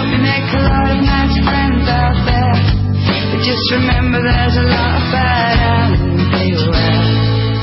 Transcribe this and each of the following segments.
You make a lot of nice friends out there, but just remember there's a lot of bad and beware.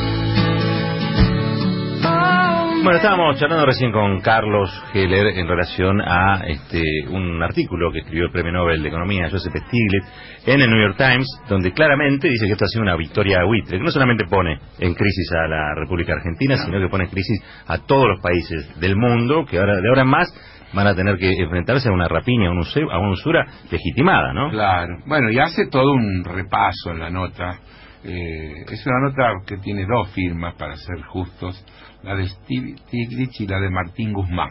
Bueno, estábamos charlando recién con Carlos Heller en relación a un artículo que escribió el Premio Nobel de Economía Joseph Stiglitz en el New York Times, donde claramente dice que esto ha sido una victoria buitre, que no solamente pone en crisis a la República Argentina, sino que pone en crisis a todos los países del mundo, que ahora de ahora en más van a tener que enfrentarse a una rapiña, a una usura legitimada, ¿no? Claro. Bueno, y hace todo un repaso en la nota. Es una nota que tiene dos firmas, para ser justos, la de Stiglitz y la de Martín Guzmán.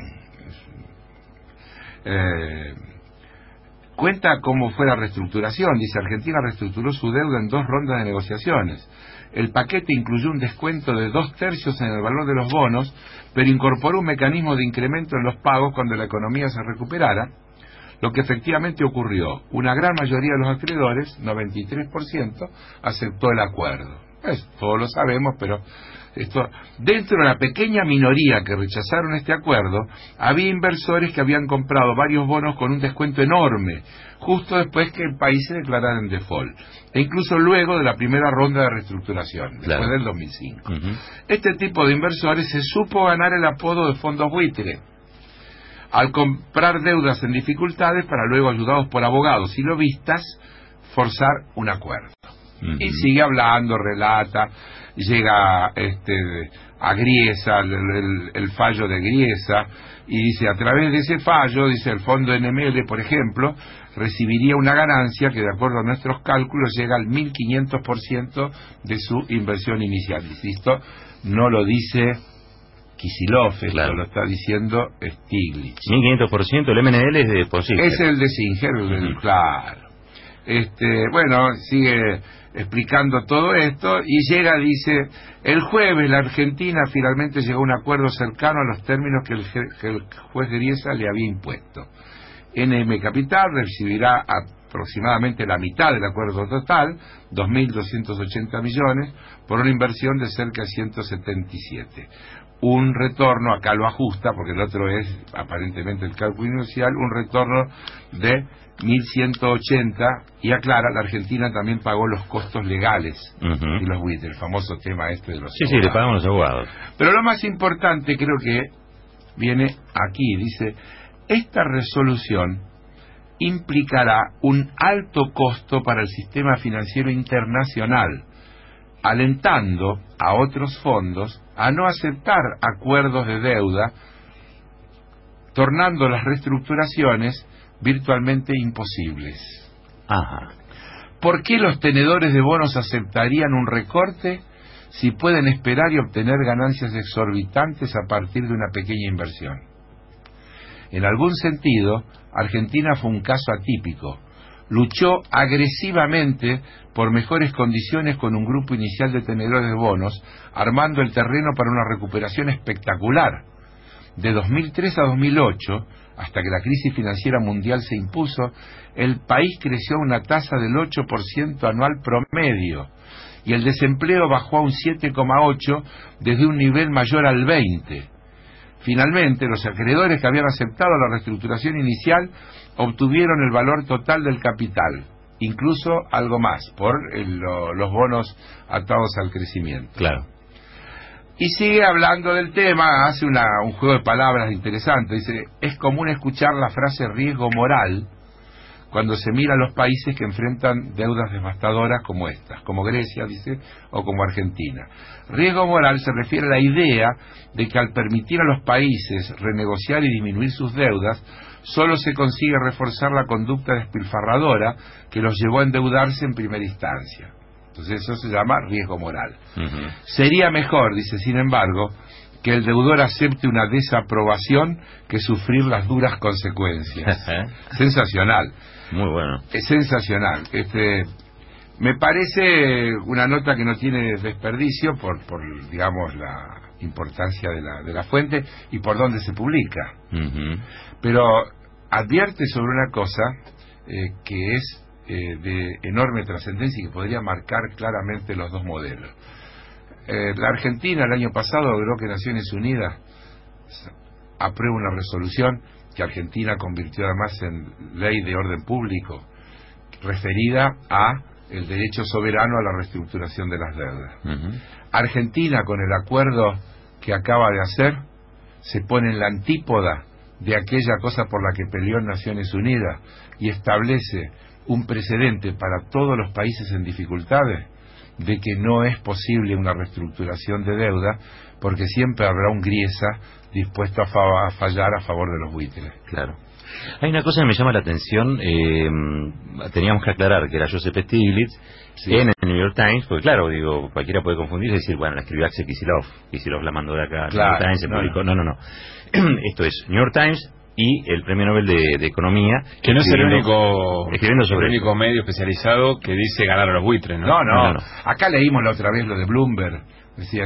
Cuenta cómo fue la reestructuración. Dice: Argentina reestructuró su deuda en 2 rondas de negociaciones. El paquete incluyó un descuento de 2/3 en el valor de los bonos, pero incorporó un mecanismo de incremento en los pagos cuando la economía se recuperara, lo que efectivamente ocurrió. Una gran mayoría de los acreedores, 93%, aceptó el acuerdo. Todos lo sabemos, pero dentro de la pequeña minoría que rechazaron este acuerdo, había inversores que habían comprado varios bonos con un descuento enorme, justo después que el país se declarara en default, e incluso luego de la primera ronda de reestructuración, después del 2005. Este tipo de inversores se supo ganar el apodo de fondos buitre, al comprar deudas en dificultades para luego, ayudados por abogados y lobistas, forzar un acuerdo. Y sigue hablando, relata, llega a Griesa, el fallo de Griesa, y dice: a través de ese fallo, dice, el fondo NML, por ejemplo, recibiría una ganancia que, de acuerdo a nuestros cálculos, llega al 1500% de su inversión inicial. Insisto, no lo dice Kicillof, esto lo está diciendo Stiglitz. 1500%, el MNL es de Singer. Es el de Singer, claro. Bueno, sigue explicando todo esto y llega, dice: el jueves la Argentina finalmente llegó a un acuerdo cercano a los términos que el juez Griesa le había impuesto. NM Capital recibirá aproximadamente la mitad del acuerdo total, 2.280 millones, por una inversión de cerca de 177. Un retorno, acá lo ajusta, porque el otro es aparentemente el cálculo inicial, un retorno de 1.180, y aclara, la Argentina también pagó los costos legales y los buitres, el famoso tema de los abogados. Sí, le pagamos los abogados. Pero lo más importante creo que viene aquí, dice: esta resolución implicará un alto costo para el sistema financiero internacional, alentando a otros fondos a no aceptar acuerdos de deuda, tornando las reestructuraciones virtualmente imposibles. ¿Por qué los tenedores de bonos aceptarían un recorte si pueden esperar y obtener ganancias exorbitantes a partir de una pequeña inversión? En algún sentido, Argentina fue un caso atípico. Luchó agresivamente por mejores condiciones con un grupo inicial de tenedores de bonos, armando el terreno para una recuperación espectacular. De 2003 a 2008, hasta que la crisis financiera mundial se impuso, el país creció a una tasa del 8% anual promedio, y el desempleo bajó a un 7,8% desde un nivel mayor al 20%. Finalmente, los acreedores que habían aceptado la reestructuración inicial obtuvieron el valor total del capital, incluso algo más, por los bonos atados al crecimiento. Claro. Y sigue hablando del tema, hace un juego de palabras interesante. Dice: es común escuchar la frase riesgo moral cuando se mira a los países que enfrentan deudas devastadoras como estas, como Grecia, dice, o como Argentina. Riesgo moral se refiere a la idea de que al permitir a los países renegociar y disminuir sus deudas, solo se consigue reforzar la conducta despilfarradora que los llevó a endeudarse en primera instancia. Entonces eso se llama riesgo moral. Sería mejor, dice, sin embargo, que el deudor acepte una desaprobación que sufrir las duras consecuencias. Sensacional. Muy bueno. Es sensacional. Me parece una nota que no tiene desperdicio por digamos, la importancia de la fuente y por dónde se publica. Pero advierte sobre una cosa que es de enorme trascendencia y que podría marcar claramente los dos modelos. La Argentina el año pasado logró que Naciones Unidas apruebe una resolución que Argentina convirtió además en ley de orden público, referida a el derecho soberano a la reestructuración de las deudas. Argentina, con el acuerdo que acaba de hacer, se pone en la antípoda de aquella cosa por la que peleó en Naciones Unidas y establece un precedente para todos los países en dificultades de que no es posible una reestructuración de deuda, porque siempre habrá un Griesa dispuesto a fallar a favor de los buitres. Claro. Hay una cosa que me llama la atención, teníamos que aclarar que era Joseph Stiglitz, sí, en el New York Times, porque claro, digo, cualquiera puede confundirse y decir, bueno, la escribió Axel Kicillof la mandó de acá, claro, New York Times, se publicó, no. Esto es New York Times y el Premio Nobel de Economía, que no es el único medio especializado que dice ganar a los buitres, ¿no? No. Acá leímos la otra vez lo de Bloomberg, decía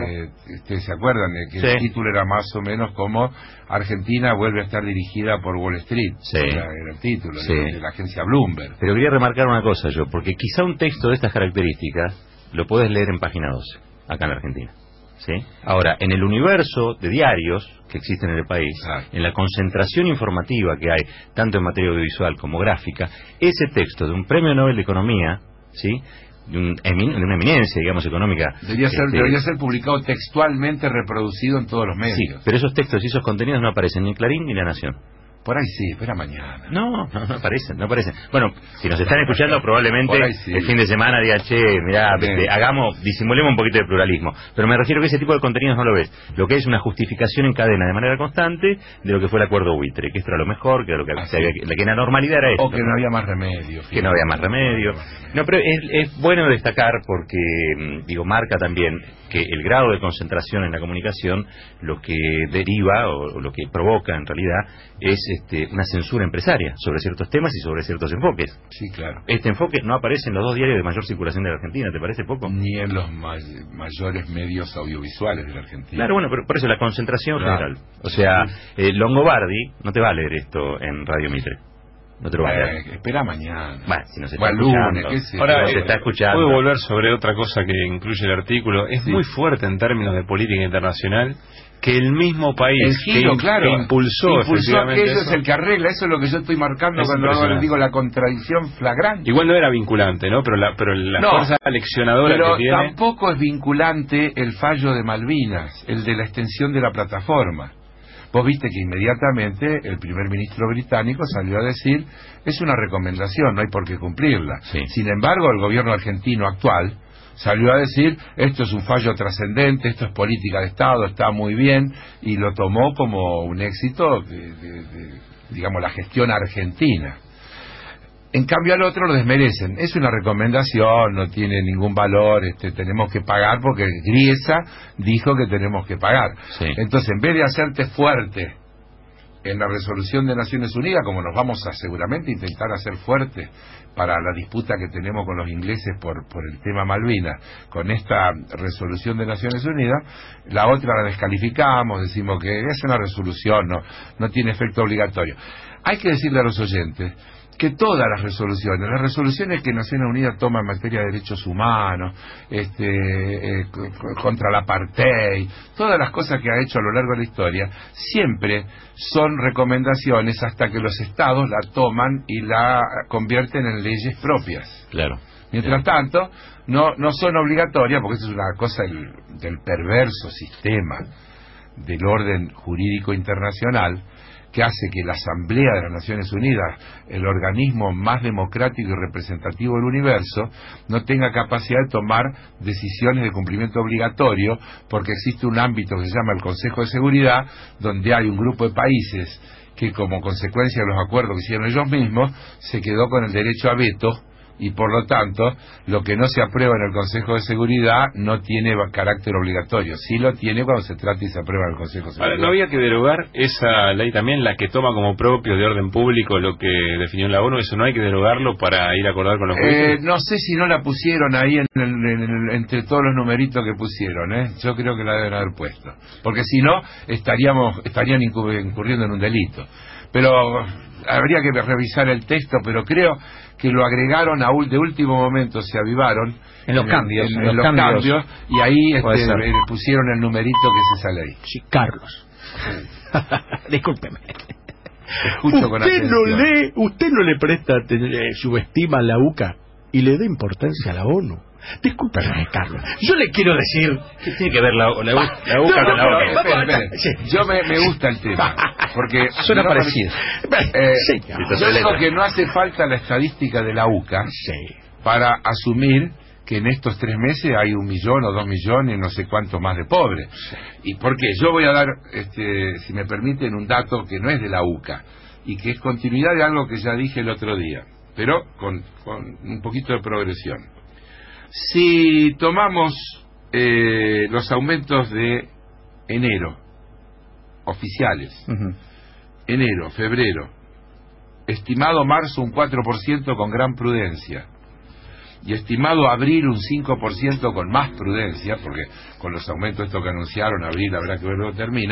¿se acuerdan de que el título era más o menos como Argentina vuelve a estar dirigida por Wall Street? Era el título de la agencia Bloomberg. Pero quería remarcar una cosa yo, porque quizá un texto de estas características lo puedes leer en página 12 acá en la Argentina, ¿sí? Ahora, en el universo de diarios que existen en el país, en la concentración informativa que hay tanto en materia audiovisual como gráfica, ese texto de un Premio Nobel de Economía, ¿sí?, de una eminencia, digamos, económica. Debería ser publicado textualmente, reproducido en todos los medios. Sí, pero esos textos y esos contenidos no aparecen ni en Clarín ni en La Nación. Por ahí sí, espera mañana. No aparecen. Bueno, si nos están escuchando probablemente el fin de semana digan, che, mirá, disimulemos un poquito de pluralismo. Pero me refiero que ese tipo de contenidos no lo ves. Lo que es una justificación en cadena de manera constante de lo que fue el acuerdo buitre, que esto era lo mejor, que era lo que que la normalidad era esto. O que no había más remedio. Que no había más remedio. No, pero es bueno destacar porque, marca también que el grado de concentración en la comunicación lo que deriva o lo que provoca en realidad es una censura empresaria sobre ciertos temas y sobre ciertos enfoques. Sí, claro. Este enfoque no aparece en los 2 diarios de mayor circulación de la Argentina, ¿te parece poco? Ni en los mayores medios audiovisuales de la Argentina. Claro, bueno, pero por eso la concentración general. O sea, Longobardi no te va a leer esto en Radio Mitre. No te lo va a leer. Espera mañana. Si nos está escuchando. Ahora, se está escuchando. Puedo volver sobre otra cosa que incluye el artículo. Es muy fuerte en términos de política internacional que el mismo país que impulsó efectivamente que eso es el que arregla. Eso es lo que yo estoy marcando cuando digo la contradicción flagrante. Igual no era vinculante, ¿no? Pero la fuerza leccionadora que tiene. Pero tampoco es vinculante el fallo de Malvinas, el de la extensión de la plataforma. Vos viste que inmediatamente el primer ministro británico salió a decir, es una recomendación, no hay por qué cumplirla. Sin embargo, el gobierno argentino actual salió a decir, esto es un fallo trascendente, esto es política de Estado, está muy bien, y lo tomó como un éxito digamos, la gestión argentina. En cambio al otro lo desmerecen. Es una recomendación, no tiene ningún valor, tenemos que pagar porque Griesa dijo que tenemos que pagar. Entonces, en vez de hacerte fuerte en la resolución de Naciones Unidas, como nos vamos a seguramente intentar hacer fuerte para la disputa que tenemos con los ingleses por el tema Malvinas, con esta resolución de Naciones Unidas, la otra la descalificamos, decimos que es una resolución, no tiene efecto obligatorio. Hay que decirle a los oyentes que todas las resoluciones que Naciones Unidas toma en materia de derechos humanos, contra la apartheid, todas las cosas que ha hecho a lo largo de la historia, siempre son recomendaciones hasta que los estados la toman y la convierten en leyes propias. Claro. Mientras tanto, no son obligatorias, porque eso es una cosa del perverso sistema del orden jurídico internacional, que hace que la Asamblea de las Naciones Unidas, el organismo más democrático y representativo del universo, no tenga capacidad de tomar decisiones de cumplimiento obligatorio, porque existe un ámbito que se llama el Consejo de Seguridad, donde hay un grupo de países que, como consecuencia de los acuerdos que hicieron ellos mismos, se quedó con el derecho a veto, y por lo tanto lo que no se aprueba en el Consejo de Seguridad no tiene carácter obligatorio. Sí lo tiene cuando se trata y se aprueba en el Consejo de Seguridad. Ahora, ¿no había que derogar esa ley también, la que toma como propio de orden público lo que definió la ONU? ¿Eso no hay que derogarlo para ir a acordar con los jueces? No sé si no la pusieron ahí entre todos los numeritos que pusieron, yo creo que la deben haber puesto, porque si no estarían incurriendo en un delito. Pero habría que revisar el texto, pero creo que lo agregaron de último momento, se avivaron en los cambios, y ahí pusieron el numerito que es esa ley. Sí, Carlos. Discúlpeme. escucho con atención. Usted no le presta subestima a la UCA y le da importancia a la ONU. Discúlpeme, Carlos. Yo le quiero decir... ¿Qué tiene que ver la UCA con la ONU? Yo me gusta el tema. Porque suena parecido. Yo digo que no hace falta la estadística de la UCA para asumir que en estos 3 meses hay 1 millón o 2 millones, no sé cuánto más de pobres. ¿Y por qué? Yo voy a dar, si me permiten, un dato que no es de la UCA y que es continuidad de algo que ya dije el otro día, pero con un poquito de progresión. Si tomamos los aumentos de enero, oficiales, enero, febrero, estimado marzo un 4% con gran prudencia, y estimado abril un 5% con más prudencia, porque con los aumentos estos que anunciaron, abril habrá que ver cómo termina,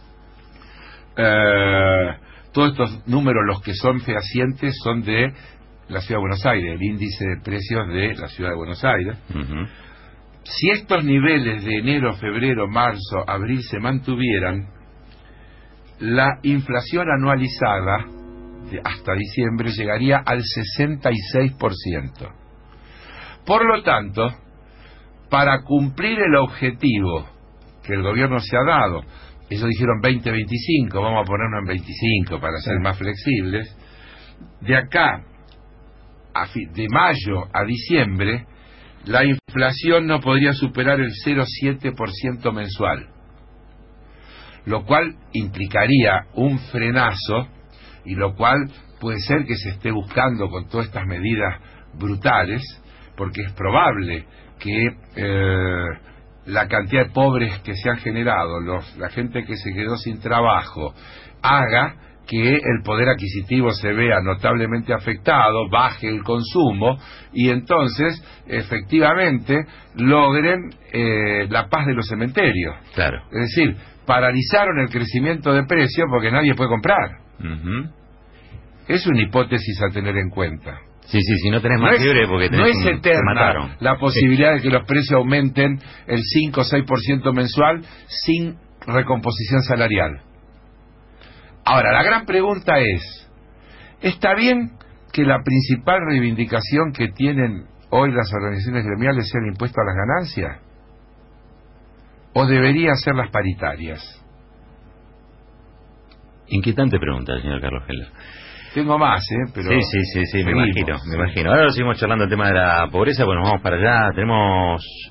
todos estos números, los que son fehacientes, son de la Ciudad de Buenos Aires, el índice de precios de la Ciudad de Buenos Aires. Si estos niveles de enero, febrero, marzo, abril se mantuvieran, la inflación anualizada hasta diciembre llegaría al 66%. Por lo tanto, para cumplir el objetivo que el gobierno se ha dado, ellos dijeron 20-25, vamos a ponernos en 25 para ser más flexibles, de acá, de mayo a diciembre, la inflación no podría superar el 0,7% mensual, lo cual implicaría un frenazo, y lo cual puede ser que se esté buscando con todas estas medidas brutales, porque es probable que la cantidad de pobres que se han generado, la gente que se quedó sin trabajo, haga que el poder adquisitivo se vea notablemente afectado, baje el consumo, y entonces efectivamente logren la paz de los cementerios. Claro. Es decir, paralizaron el crecimiento de precios porque nadie puede comprar. Es una hipótesis a tener en cuenta. Sí, si no tenés más fiebre porque tenés no es eterna la posibilidad de que los precios aumenten el 5 o 6% mensual sin recomposición salarial. Ahora, la gran pregunta es, ¿está bien que la principal reivindicación que tienen hoy las organizaciones gremiales sea el impuesto a las ganancias? ¿O debería ser las paritarias? Inquietante pregunta, señor Carlos Heller. Tengo más, pero... Sí, me imagino. Ahora seguimos charlando el tema de la pobreza, bueno, vamos para allá. Tenemos